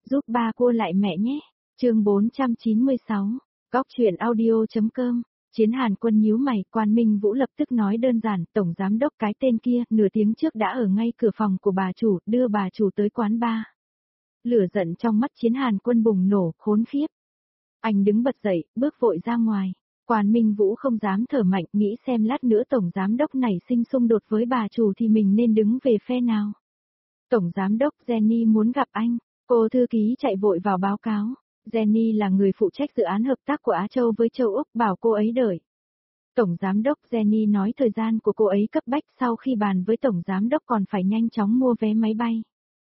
Giúp ba cô lại mẹ nhé. Chương 496. Góc truyện audio.com. Chiến Hàn Quân nhíu mày, Quan Minh Vũ lập tức nói đơn giản, tổng giám đốc cái tên kia, nửa tiếng trước đã ở ngay cửa phòng của bà chủ, đưa bà chủ tới quán bar. Lửa giận trong mắt Chiến Hàn Quân bùng nổ, khốn khiếp. Anh đứng bật dậy, bước vội ra ngoài. Quan Minh Vũ không dám thở mạnh, nghĩ xem lát nữa tổng giám đốc này sinh xung đột với bà chủ thì mình nên đứng về phe nào. Tổng giám đốc Jenny muốn gặp anh. Cô thư ký chạy vội vào báo cáo. Jenny là người phụ trách dự án hợp tác của Á Châu với châu Úc, bảo cô ấy đợi. Tổng giám đốc Jenny nói thời gian của cô ấy cấp bách, sau khi bàn với tổng giám đốc còn phải nhanh chóng mua vé máy bay.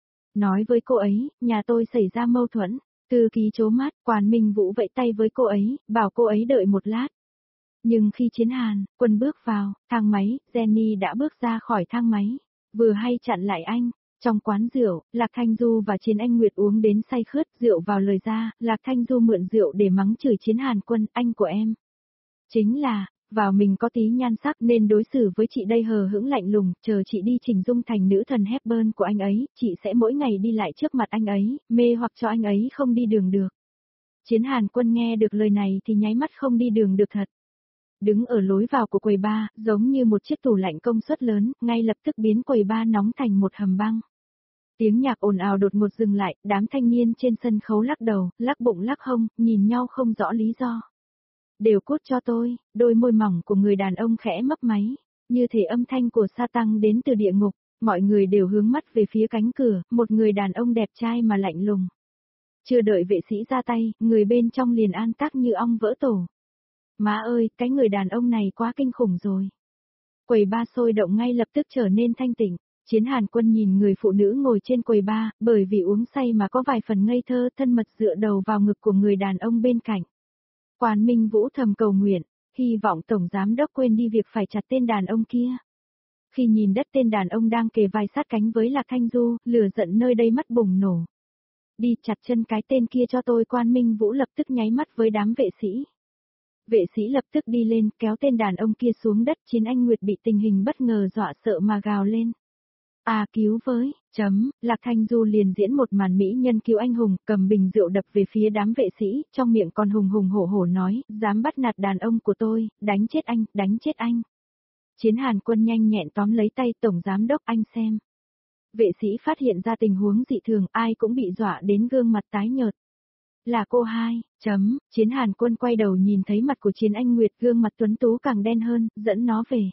Nói với cô ấy, nhà tôi xảy ra mâu thuẫn. Thư ký trố mắt, Quan Minh Vũ vẫy tay với cô ấy, bảo cô ấy đợi một lát. Nhưng khi Chiến Hàn Quân bước vào thang máy, Jenny đã bước ra khỏi thang máy, vừa hay chặn lại anh. Trong quán rượu, Lạc Thanh Du và Chiến Anh Nguyệt uống đến say khướt, rượu vào lời ra, Lạc Thanh Du mượn rượu để mắng chửi Chiến Hàn Quân, anh của em. Chính là, vào mình có tí nhan sắc nên đối xử với chị đây hờ hững lạnh lùng, chờ chị đi chỉnh dung thành nữ thần Hepburn của anh ấy, chị sẽ mỗi ngày đi lại trước mặt anh ấy, mê hoặc cho anh ấy không đi đường được. Chiến Hàn Quân nghe được lời này thì nháy mắt không đi đường được thật. Đứng ở lối vào của quầy bar, giống như một chiếc tủ lạnh công suất lớn, ngay lập tức biến quầy bar nóng thành một hầm băng. Tiếng nhạc ồn ào đột ngột dừng lại, đám thanh niên trên sân khấu lắc đầu, lắc bụng lắc hông, nhìn nhau không rõ lý do. Đều cút cho tôi, đôi môi mỏng của người đàn ông khẽ mấp máy, như thể âm thanh của Sa-tăng đến từ địa ngục, mọi người đều hướng mắt về phía cánh cửa, một người đàn ông đẹp trai mà lạnh lùng. Chưa đợi vệ sĩ ra tay, người bên trong liền an tắc như ong vỡ tổ. Má ơi, cái người đàn ông này quá kinh khủng rồi. Quầy bar sôi động ngay lập tức trở nên thanh tịnh. Chiến Hàn Quân nhìn người phụ nữ ngồi trên quầy bar, bởi vì uống say mà có vài phần ngây thơ, thân mật dựa đầu vào ngực của người đàn ông bên cạnh. Quan Minh Vũ thầm cầu nguyện, hy vọng tổng giám đốc quên đi việc phải chặt tên đàn ông kia. Khi nhìn đất tên đàn ông đang kề vai sát cánh với Lạc Thanh Du, lửa giận nơi đây mắt bùng nổ. Đi chặt chân cái tên kia cho tôi. Quan Minh Vũ lập tức nháy mắt với đám vệ sĩ. Vệ sĩ lập tức đi lên, kéo tên đàn ông kia xuống đất. Chiến Anh Nguyệt bị tình hình bất ngờ dọa sợ mà gào lên. À cứu với, Lạc Thanh Du liền diễn một màn mỹ nhân cứu anh hùng, cầm bình rượu đập về phía đám vệ sĩ, trong miệng còn hùng hùng hổ hổ nói, dám bắt nạt đàn ông của tôi, đánh chết anh, đánh chết anh. Chiến Hàn Quân nhanh nhẹn tóm lấy tay tổng giám đốc, anh xem. Vệ sĩ phát hiện ra tình huống dị thường, ai cũng bị dọa đến gương mặt tái nhợt. Là cô hai, Chiến Hàn Quân quay đầu nhìn thấy mặt của Chiến Anh Nguyệt, gương mặt tuấn tú càng đen hơn, dẫn nó về.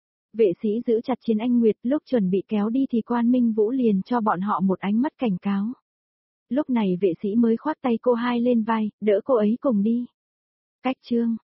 Vệ sĩ giữ chặt Chiến Anh Nguyệt, lúc chuẩn bị kéo đi thì Quan Minh Vũ liền cho bọn họ một ánh mắt cảnh cáo. Lúc này vệ sĩ mới khoác tay cô hai lên vai, đỡ cô ấy cùng đi. Cách chương